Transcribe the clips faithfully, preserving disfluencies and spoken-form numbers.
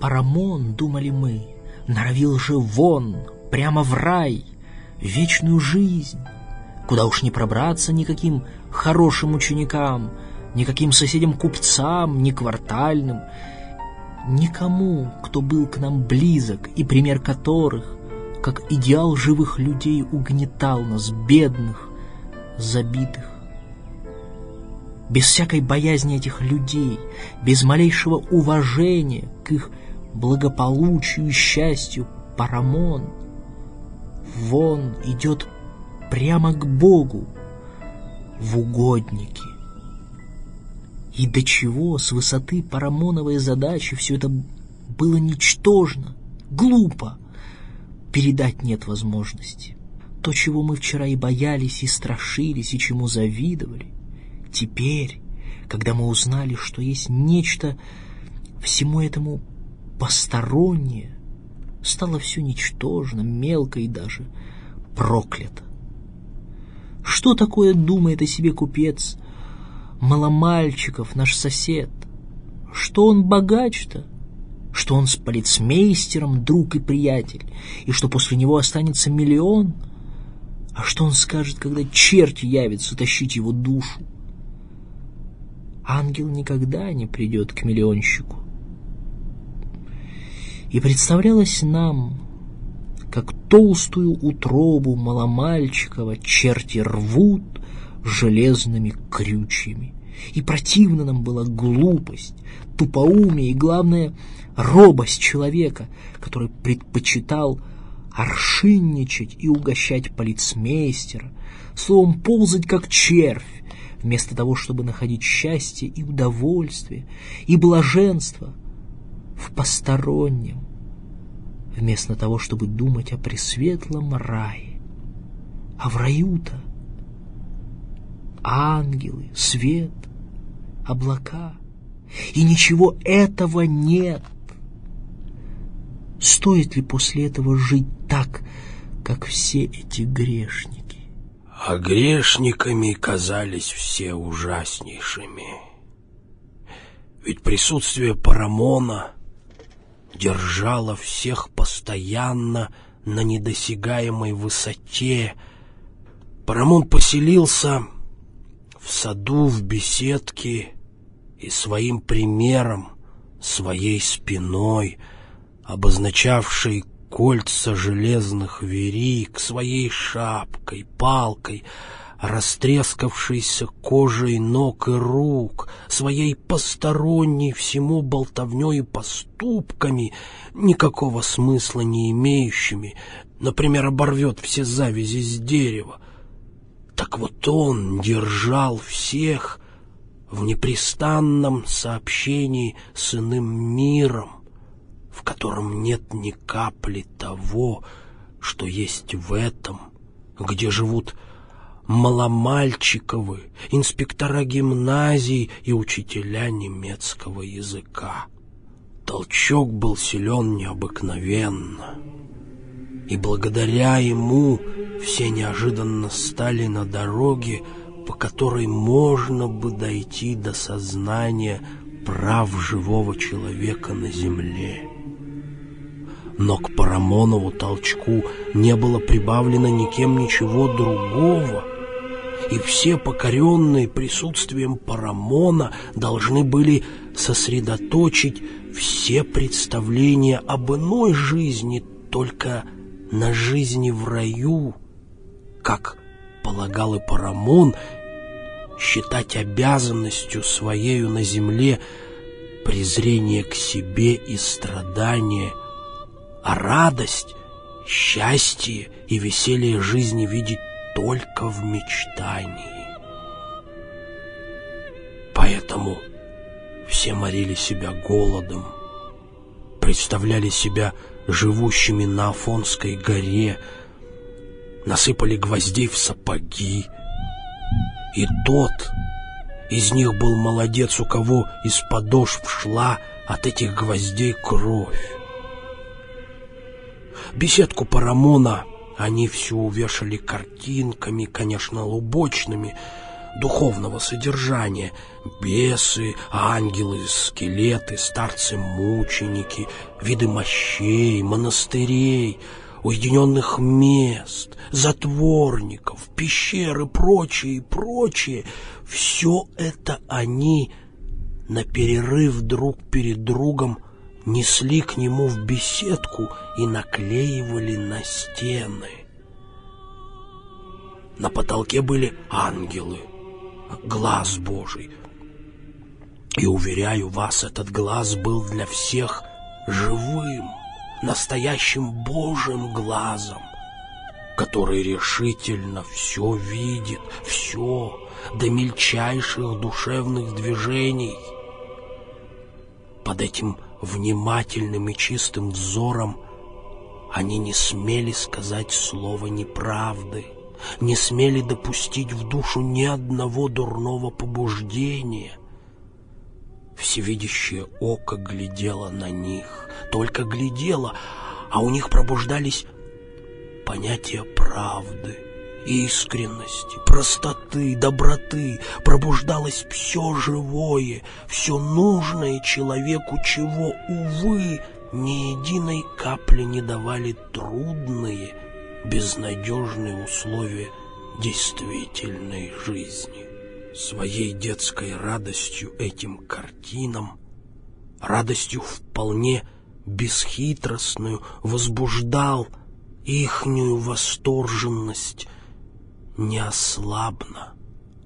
Парамон, думали мы, норовил же вон, прямо в рай, в вечную жизнь, куда уж не пробраться никаким хорошим ученикам, никаким соседям-купцам, ни квартальным, никому, кто был к нам близок и пример которых, как идеал живых людей, угнетал нас, бедных, забитых. Без всякой боязни этих людей, без малейшего уважения к их благополучию и счастью, Парамон вон идет прямо к Богу в угодники. И до чего с высоты Парамоновой задачи все это было ничтожно, глупо, передать нет возможности. То, чего мы вчера и боялись, и страшились, и чему завидовали, теперь, когда мы узнали, что есть нечто всему этому постороннее, стало все ничтожно, мелко и даже проклято. Что такое думает о себе купец Маломальчиков, наш сосед? Что он богач-то? Что он с полицмейстером друг и приятель, и что после него останется миллион? А что он скажет, когда черти явятся тащить его душу? Ангел никогда не придет к миллионщику. И представлялось нам, как толстую утробу Маломальчикова черти рвут железными крючьями. И противна нам была глупость, тупоумие и, главное, робость человека, который предпочитал аршинничать и угощать полицмейстера, словом, ползать как червь, вместо того, чтобы находить счастье и удовольствие, и блаженство в постороннем, вместо того, чтобы думать о пресветлом рае. А в раю-то ангелы, свет, облака, и ничего этого нет. Стоит ли после этого жить так, как все эти грешники? А грешниками казались все ужаснейшими. Ведь присутствие Парамона держало всех постоянно на недосягаемой высоте. Парамон поселился в саду, в беседке, и своим примером, своей спиной, обозначавшей кольца железных вериг, своей шапкой, палкой, растрескавшейся кожей ног и рук, своей посторонней всему болтовней и поступками, никакого смысла не имеющими, например, оборвет все завязи с дерева. Так вот он держал всех в непрестанном сообщении с иным миром, в котором нет ни капли того, что есть в этом, где живут Маломальчиковы, инспектора гимназий и учителя немецкого языка. Толчок был силен необыкновенно, и благодаря ему все неожиданно стали на дороге, по которой можно бы дойти до сознания прав живого человека на земле. Но к Парамонову толчку не было прибавлено никем ничего другого, и все, покоренные присутствием Парамона, должны были сосредоточить все представления об иной жизни только на жизни в раю, как полагал и Парамон, считать обязанностью своею на земле презрение к себе и страдание, а радость, счастье и веселье жизни видеть только в мечтании. Поэтому все морили себя голодом, представляли себя живущими на Афонской горе, насыпали гвоздей в сапоги. И тот из них был молодец, у кого из подошв шла от этих гвоздей кровь. Беседку Парамона они всю увешали картинками, конечно, лубочными, духовного содержания: бесы, ангелы, скелеты, старцы-мученики, виды мощей, монастырей, уединенных мест, затворников, пещер и прочее, и прочее. Все это они на перерыв друг перед другом несли к нему в беседку и наклеивали на стены. На потолке были ангелы, глаз Божий. И, уверяю вас, этот глаз был для всех живым, настоящим Божьим глазом, который решительно все видит, все, до мельчайших душевных движений. Под этим внимательным и чистым взором они не смели сказать слова неправды, не смели допустить в душу ни одного дурного побуждения. Всевидящее око глядело на них, только глядело, а у них пробуждались понятия правды, искренности, простоты, доброты. Пробуждалось все живое, все нужное человеку, чего, увы, ни единой капли не давали трудные, безнадежные условия действительной жизни. Своей детской радостью этим картинам, радостью вполне бесхитростную, возбуждал ихнюю восторженность неослабно.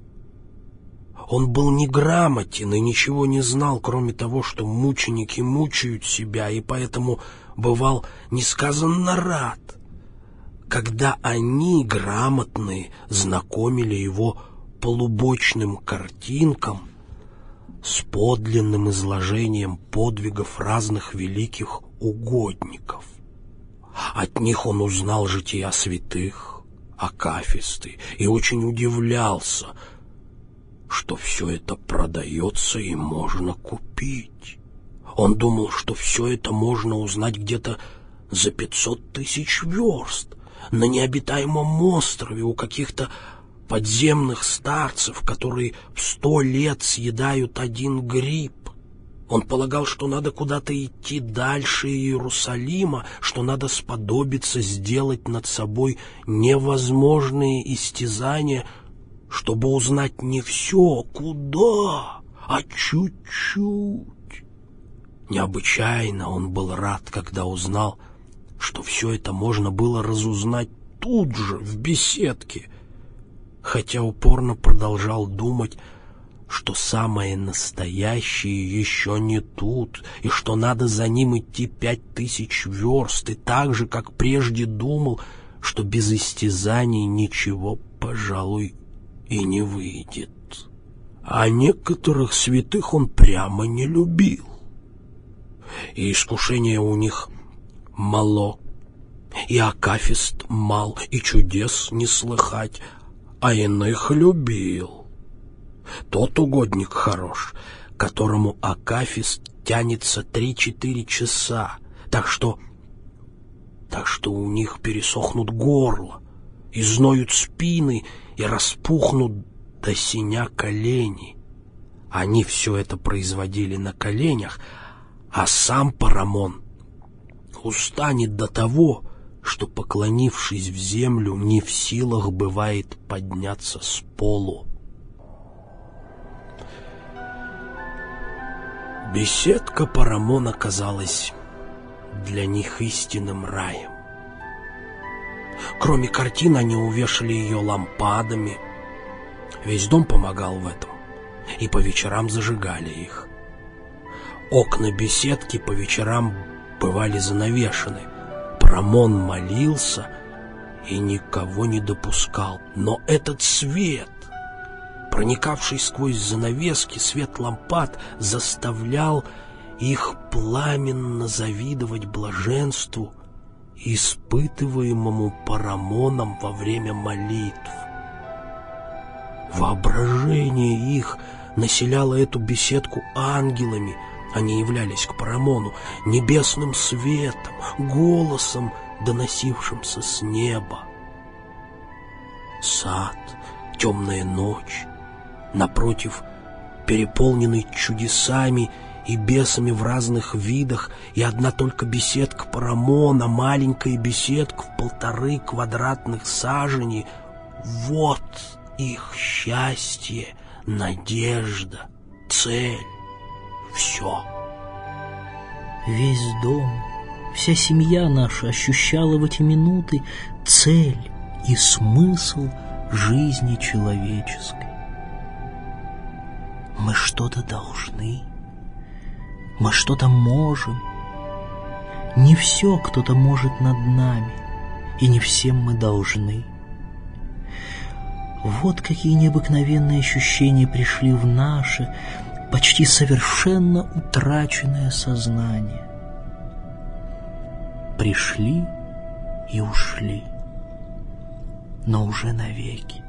Он был неграмотен и ничего не знал, кроме того, что мученики мучают себя, и поэтому бывал несказанно рад, когда они, грамотные, знакомили его полубочным картинкам с подлинным изложением подвигов разных великих угодников. От них он узнал жития святых, акафисты, и очень удивлялся, что все это продается и можно купить. Он думал, что все это можно узнать где-то за пятьсот тысяч верст, на необитаемом острове у каких-то подземных старцев, которые в сто лет съедают один гриб. Он полагал, что надо куда-то идти дальше Иерусалима, что надо сподобиться сделать над собой невозможные истязания, чтобы узнать не все, куда, а чуть-чуть. Необычайно он был рад, когда узнал, что все это можно было разузнать тут же, в беседке, хотя упорно продолжал думать, что самое настоящее еще не тут, и что надо за ним идти пять тысяч верст, и так же, как прежде думал, что без истязаний ничего, пожалуй, и не выйдет. А некоторых святых он прямо не любил, и искушение у них мало, и акафист мал, и чудес не слыхать, а иных любил. Тот угодник хорош, которому акафист тянется три-четыре часа, так что, так что у них пересохнут горло, изноют спины и распухнут до синя колени. Они все это производили на коленях, а сам Парамон устанет до того, что, поклонившись в землю, не в силах бывает подняться с полу. Беседка Парамона казалась для них истинным раем. Кроме картин, они увешали ее лампадами. Весь дом помогал в этом, и по вечерам зажигали их. Окна беседки по вечерам бывали занавешены. Парамон молился и никого не допускал. Но этот свет, проникавший сквозь занавески, свет лампад, заставлял их пламенно завидовать блаженству, испытываемому Парамоном во время молитв. Воображение их населяло эту беседку ангелами. Они являлись к Парамону небесным светом, голосом, доносившимся с неба. Сад, темная ночь, Напротив, переполненный чудесами и бесами в разных видах, и одна только беседка Парамона, маленькая беседка в полторы квадратных сажени — вот их счастье, надежда, цель, все. Весь дом, вся семья наша ощущала в эти минуты цель и смысл жизни человеческой. Мы что-то должны, мы что-то можем. Не все кто-то может над нами, и не всем мы должны. Вот какие необыкновенные ощущения пришли в наше, почти совершенно утраченное сознание. Пришли и ушли, но уже навеки.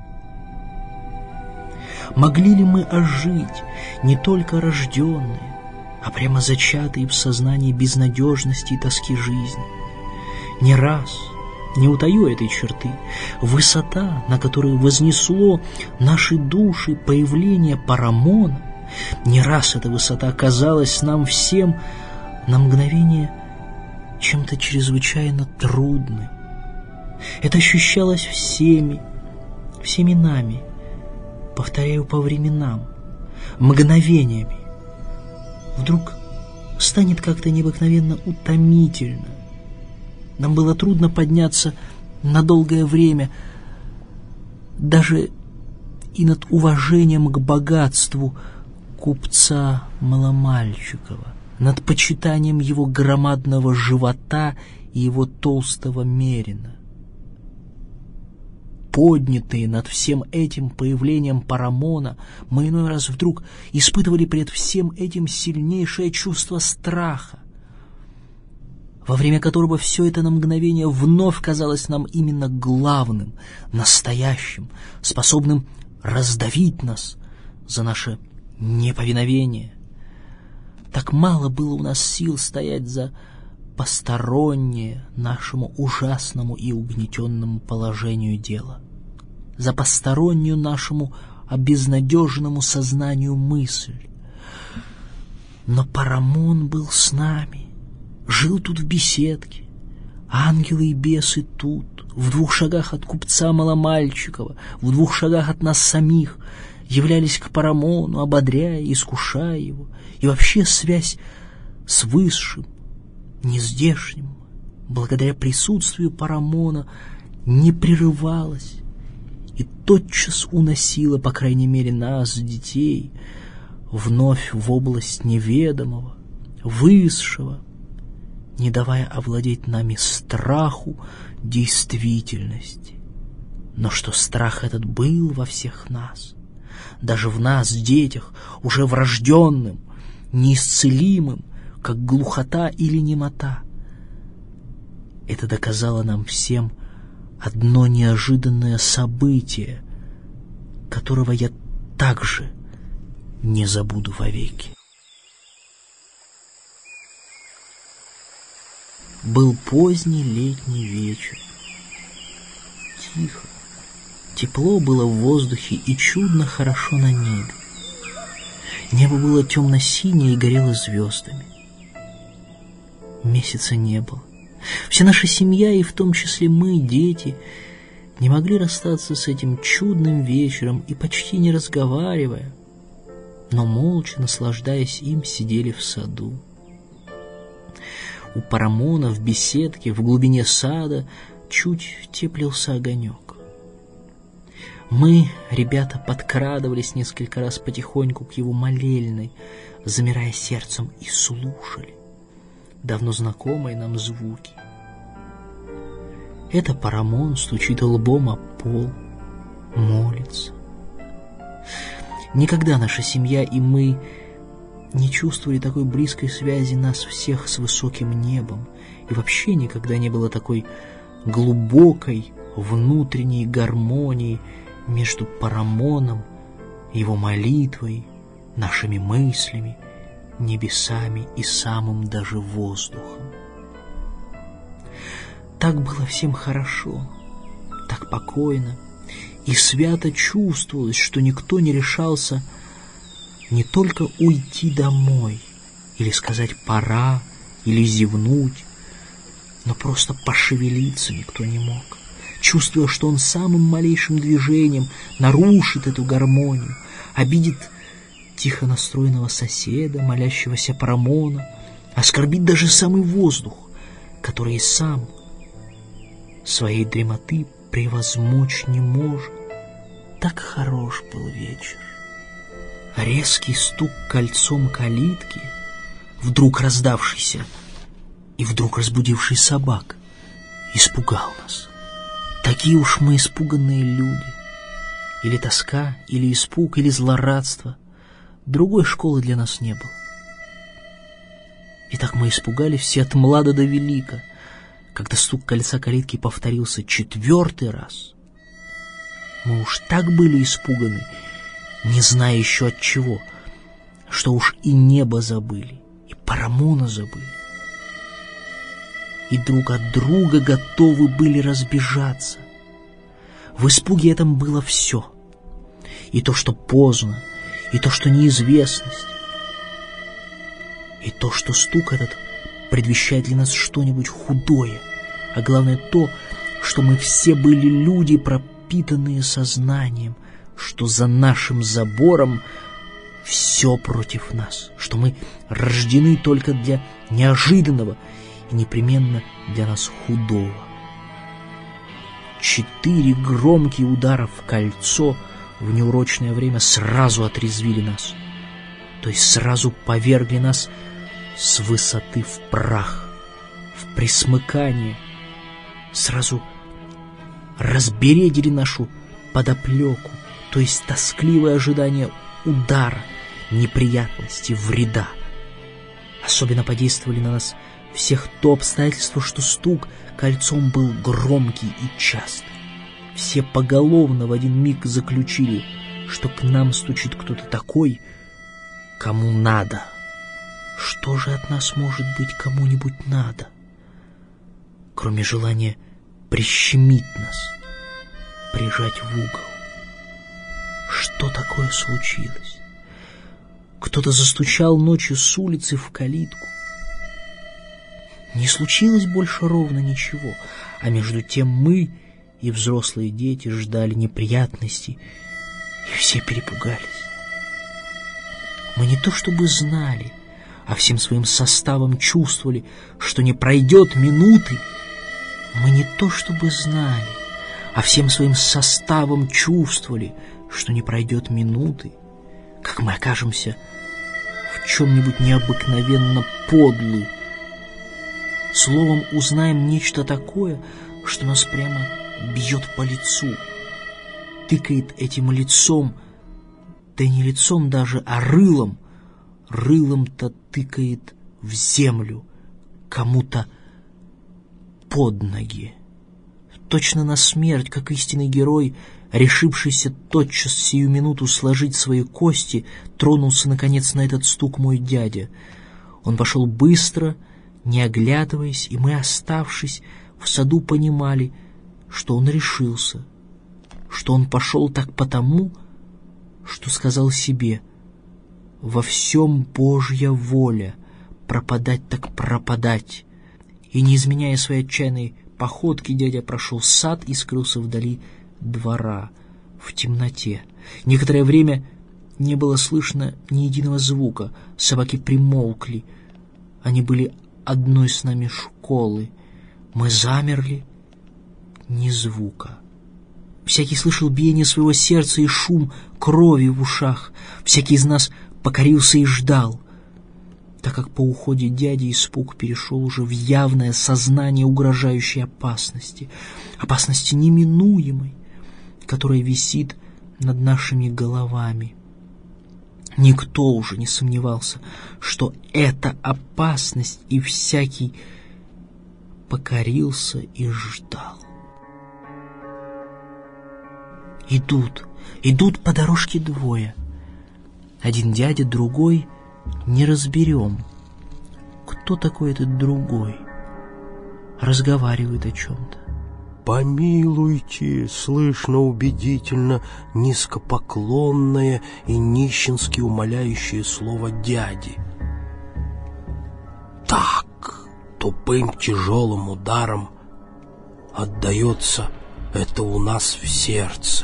Могли ли мы ожить, не только рожденные, а прямо зачатые в сознании безнадежности и тоски жизни? Не раз, не утаю этой черты, высота, на которую вознесло наши души появление Парамона, не раз эта высота казалась нам всем на мгновение чем-то чрезвычайно трудным. Это ощущалось всеми, всеми нами, повторяю, по временам, мгновениями. Вдруг станет как-то необыкновенно утомительно. Нам было трудно подняться на долгое время, даже и над уважением к богатству купца Маломальчикова, над почитанием его громадного живота и его толстого мерина. Поднятые над всем этим появлением Парамона, мы иной раз вдруг испытывали пред всем этим сильнейшее чувство страха, во время которого все это на мгновение вновь казалось нам именно главным, настоящим, способным раздавить нас за наше неповиновение. Так мало было у нас сил стоять за постороннее нашему ужасному и угнетенному положению дела, за постороннюю нашему обезнадеженному сознанию мысль. Но Парамон был с нами, жил тут в беседке, ангелы и бесы тут, в двух шагах от купца Маломальчикова, в двух шагах от нас самих, являлись к Парамону, ободряя, искушая его, и вообще связь с высшим, нездешним, благодаря присутствию Парамона, не прерывалась и тотчас уносила, по крайней мере, нас, детей, вновь в область неведомого, высшего, не давая овладеть нами страху действительности. Но что страх этот был во всех нас, даже в нас, детях, уже врожденным, неисцелимым, как глухота или немота. Это доказало нам всем одно неожиданное событие, которого я также не забуду вовеки. Был поздний летний вечер. Тихо, тепло было в воздухе и чудно хорошо на небе. Небо было темно-синее и горело звездами. Месяца не было. Вся наша семья, и в том числе мы, дети, не могли расстаться с этим чудным вечером и, почти не разговаривая, но молча, наслаждаясь им, сидели в саду. У Парамона в беседке в глубине сада чуть теплился огонек. Мы, ребята, подкрадывались несколько раз потихоньку к его молельной, замирая сердцем, и слушали давно знакомые нам звуки. Это Парамон стучит лбом о пол, молится. Никогда наша семья и мы не чувствовали такой близкой связи нас всех с высоким небом, и вообще никогда не было такой глубокой внутренней гармонии между Парамоном, его молитвой, нашими мыслями, небесами и самым даже воздухом. Так было всем хорошо, так покойно, и свято чувствовалось, что никто не решался не только уйти домой, или сказать «пора», или зевнуть, но просто пошевелиться никто не мог, чувствуя, что он самым малейшим движением нарушит эту гармонию, обидит тихо настроенного соседа, молящегося Парамона, оскорбит даже самый воздух, который и сам своей дремоты превозмочь не может. Так хорош был вечер. Резкий стук кольцом калитки, вдруг раздавшийся и вдруг разбудивший собак, испугал нас. Такие уж мы испуганные люди. Или тоска, или испуг, или злорадство. Другой школы для нас не было. Итак, мы испугались все от млада до велика, когда стук кольца калитки повторился четвертый раз. Мы уж так были испуганы, не зная еще от чего, что уж и небо забыли, и Парамона забыли. И друг от друга готовы были разбежаться. В испуге этом было все. И то, что поздно, и то, что неизвестность, и то, что стук этот предвещает для нас что-нибудь худое, а главное то, что мы все были люди, пропитанные сознанием, что за нашим забором все против нас, что мы рождены только для неожиданного и непременно для нас худого. Четыре громкие удара в кольцо в неурочное время сразу отрезвили нас, то есть сразу повергли нас с высоты в прах, в пресмыкание, сразу разбередили нашу подоплеку, то есть тоскливое ожидание удара, неприятности, вреда. Особенно подействовали на нас всех то обстоятельство, что стук кольцом был громкий и частый. Все поголовно в один миг заключили, что к нам стучит кто-то такой, кому надо. Что же от нас может быть кому-нибудь надо, кроме желания прищемить нас, прижать в угол? Что такое случилось? Кто-то застучал ночью с улицы в калитку. Не случилось больше ровно ничего, а между тем мы и взрослые дети ждали неприятностей, и все перепугались. Мы не то чтобы знали, а всем своим составом чувствовали, что не пройдет минуты. Мы не то чтобы знали, а всем своим составом чувствовали, что не пройдет минуты, как мы окажемся в чем-нибудь необыкновенно подлым. Словом, узнаем нечто такое, что нас прямо бьет по лицу, тыкает этим лицом, да не лицом даже, а рылом, рылом-то тыкает в землю, кому-то под ноги. Точно на смерть, как истинный герой, решившийся тотчас сию минуту сложить свои кости, тронулся, наконец, на этот стук мой дядя. Он пошел быстро, не оглядываясь, и мы, оставшись в саду, понимали, что он решился, что он пошел так потому, что сказал себе: «Во всем Божья воля, пропадать так пропадать». И, не изменяя своей отчаянной походки, дядя прошел сад и скрылся вдали двора, в темноте. Некоторое время не было слышно ни единого звука, собаки примолкли, они были одной с нами школы. Мы замерли, ни звука. Всякий слышал биение своего сердца и шум крови в ушах. Всякий из нас покорился и ждал, так как по уходе дяди испуг перешел уже в явное сознание угрожающей опасности, опасности неминуемой, которая висит над нашими головами. Никто уже не сомневался, что это опасность, и всякий покорился и ждал. Идут, идут по дорожке двое. Один дядя, другой не разберем. Кто такой этот другой? Разговаривает о чем-то. «Помилуйте!» — слышно убедительно низкопоклонное и нищенски умоляющее слово дяди. Так тупым тяжелым ударом отдается это у нас в сердце.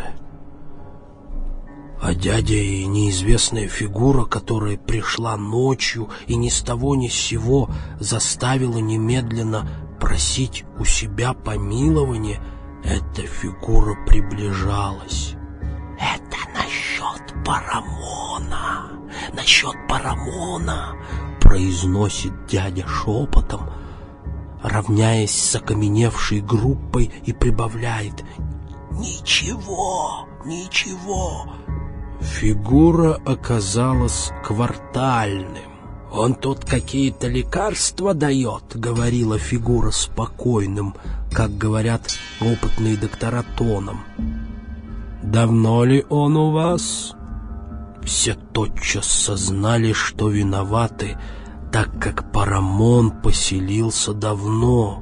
А дядя и неизвестная фигура, которая пришла ночью и ни с того ни с сего заставила немедленно просить у себя помилования, эта фигура приближалась. «Это насчет Парамона, насчет Парамона», — произносит дядя шепотом, равняясь с окаменевшей группой, и прибавляет: «Ничего, ничего». Фигура оказалась квартальным. «Он тут какие-то лекарства дает», — говорила фигура спокойным, как говорят опытные доктора, тоном. «Давно ли он у вас?» Все тотчас сознали, что виноваты, так как Парамон поселился давно.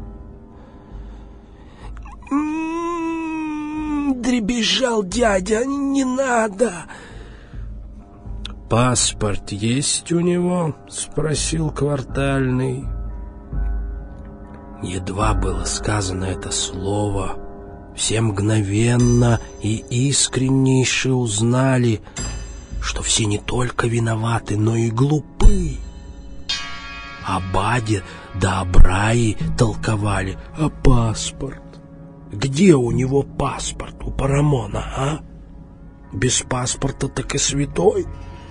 «М-м-м, дребезжал дядя, не надо». «Паспорт есть у него?» — спросил квартальный. Едва было сказано это слово, все мгновенно и искреннейше узнали, что все не только виноваты, но и глупы. О Баде да о Брае толковали. А паспорт? Где у него паспорт, у Парамона, а? Без паспорта так и святой.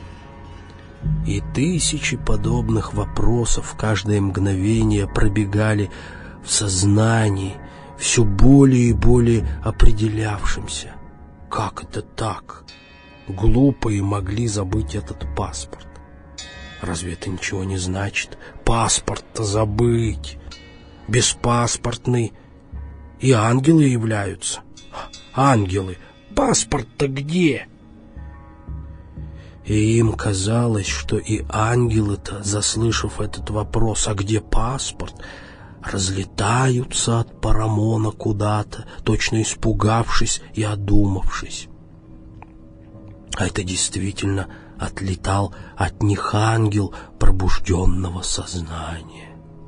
И тысячи подобных вопросов каждое мгновение пробегали в сознании, все более и более определявшимся. Как это так? Глупые могли забыть этот паспорт. Разве это ничего не значит? Паспорт-то забыть. Беспаспортный. И ангелы являются. Ангелы. Паспорт-то где? И им казалось, что и ангелы-то, заслышав этот вопрос, а где паспорт, разлетаются от Парамона куда-то, точно испугавшись и одумавшись. А это действительно отлетал от них ангел пробужденного сознания.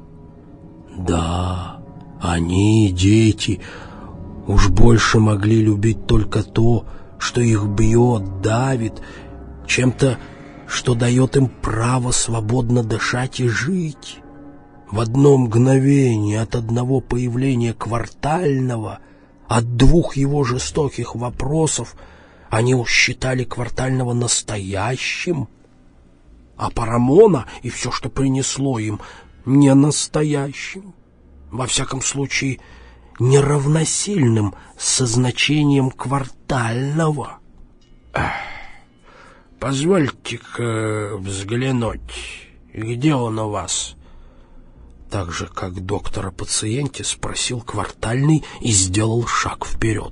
Да, они, дети, уж больше могли любить только то, что их бьет, давит, чем-то, что дает им право свободно дышать и жить. В одно мгновение от одного появления квартального, от двух его жестоких вопросов, они уж считали квартального настоящим, а Парамона и все, что принесло им, не настоящим, во всяком случае, неравносильным со значением квартального. «Позвольте-ка взглянуть, где он у вас?» Так же, как доктор о пациенте, спросил квартальный и сделал шаг вперед.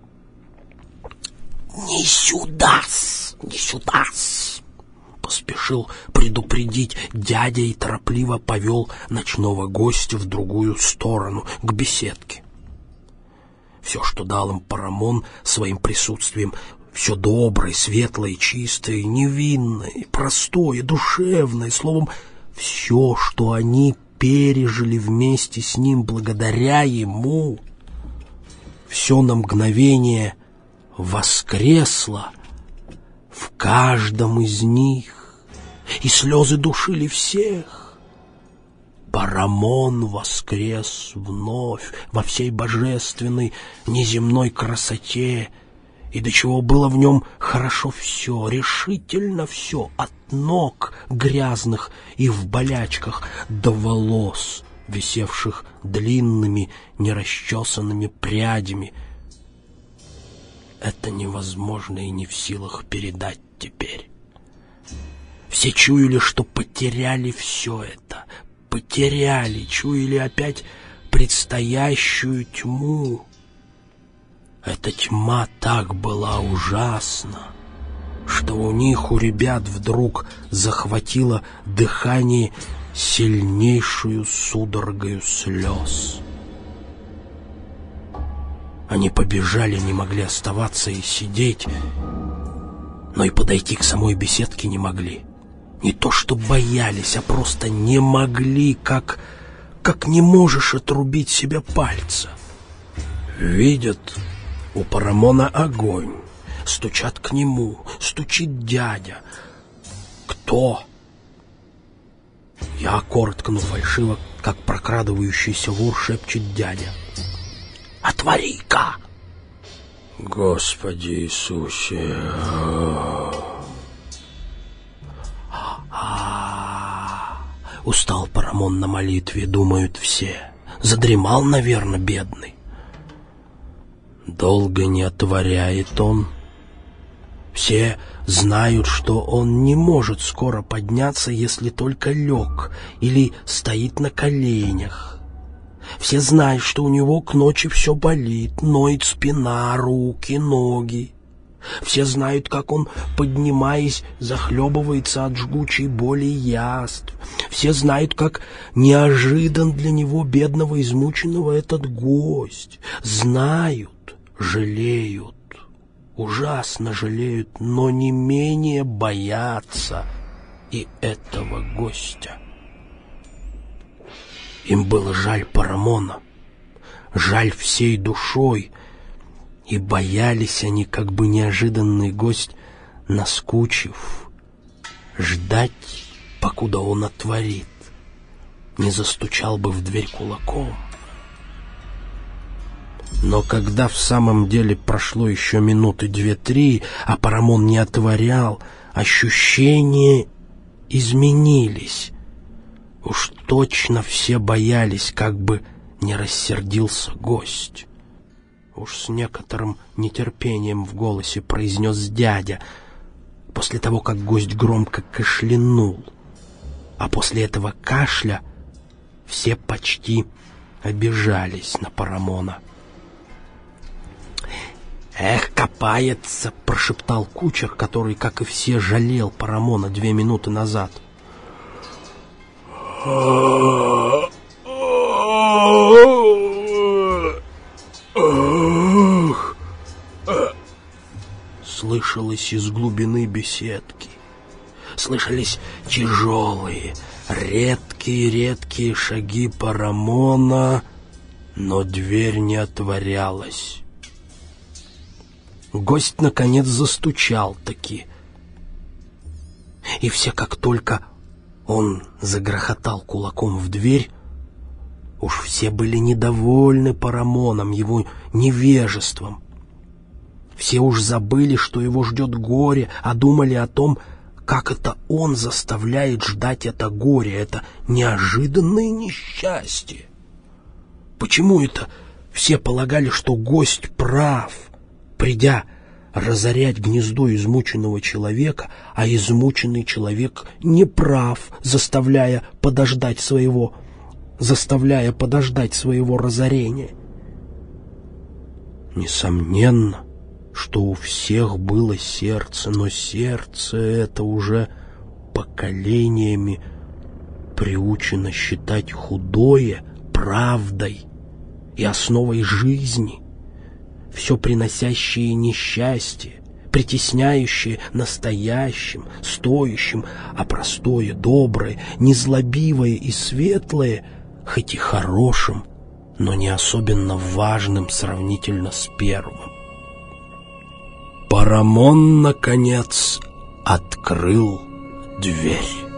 «Не сюда-с, не сюда-с!» поспешил предупредить дядя и торопливо повел ночного гостя в другую сторону, к беседке. Все, что дал им Парамон своим присутствием, все доброе, светлое, чистое, невинное, простое, душевное, словом, все, что они пережили вместе с ним благодаря ему, все на мгновение воскресло в каждом из них, и слезы душили всех. Парамон воскрес вновь во всей божественной неземной красоте, и до чего было в нем хорошо все, решительно все, от ног грязных и в болячках до волос, висевших длинными нерасчесанными прядями. Это невозможно и не в силах передать теперь. Все чуяли, что потеряли все это, потеряли, чуяли опять предстоящую тьму. Эта тьма так была ужасна, что у них, у ребят, вдруг захватило дыхание сильнейшую судорогою слез. Они побежали, не могли оставаться и сидеть, но и подойти к самой беседке не могли. Не то что боялись, а просто не могли, как, как не можешь отрубить себе пальца. Видят, у Парамона огонь, стучат к нему, стучит дядя. Кто? Я коротко, но фальшиво, как прокрадывающийся вор, шепчет дядя. «Отвори-ка!» Господи Иисусе! А-а-а! Устал Парамон на молитве, думают все. Задремал, наверное, бедный. Долго не отворяет он. Все знают, что он не может скоро подняться, если только лег или стоит на коленях. Все знают, что у него к ночи все болит, ноет спина, руки, ноги. Все знают, как он, поднимаясь, захлебывается от жгучей боли яств. Все знают, как неожидан для него, бедного измученного, этот гость. Знают, жалеют, ужасно жалеют, но не менее боятся и этого гостя. Им было жаль Парамона, жаль всей душой, и боялись они, как бы неожиданный гость, наскучив, ждать, покуда он отворит, не застучал бы в дверь кулаком. Но когда в самом деле прошло еще минуты две-три, а Парамон не отворял, ощущения изменились. Уж точно все боялись, как бы не рассердился гость. Уж с некоторым нетерпением в голосе произнес дядя, после того, как гость громко кашлянул. А после этого кашля все почти обижались на Парамона. «Эх, копается!» — прошептал кучер, который, как и все, жалел Парамона две минуты назад. Слышалось из глубины беседки. Слышались тяжелые, редкие-редкие шаги Парамона, но дверь не отворялась. Гость, наконец, застучал таки. И все, как только он загрохотал кулаком в дверь, уж все были недовольны Парамоном, его невежеством. Все уж забыли, что его ждет горе, а думали о том, как это он заставляет ждать это горе, это неожиданное несчастье. Почему это все полагали, что гость прав, придя разорять гнездо измученного человека, а измученный человек не прав, заставляя подождать своего, заставляя подождать своего разорения? Несомненно, что у всех было сердце, но сердце это уже поколениями приучено считать худое правдой и основой жизни, все приносящее несчастье, притесняющее настоящим, стоящим, а простое, доброе, незлобивое и светлое, хоть и хорошим, но не особенно важным сравнительно с первым. Парамон, наконец, открыл дверь.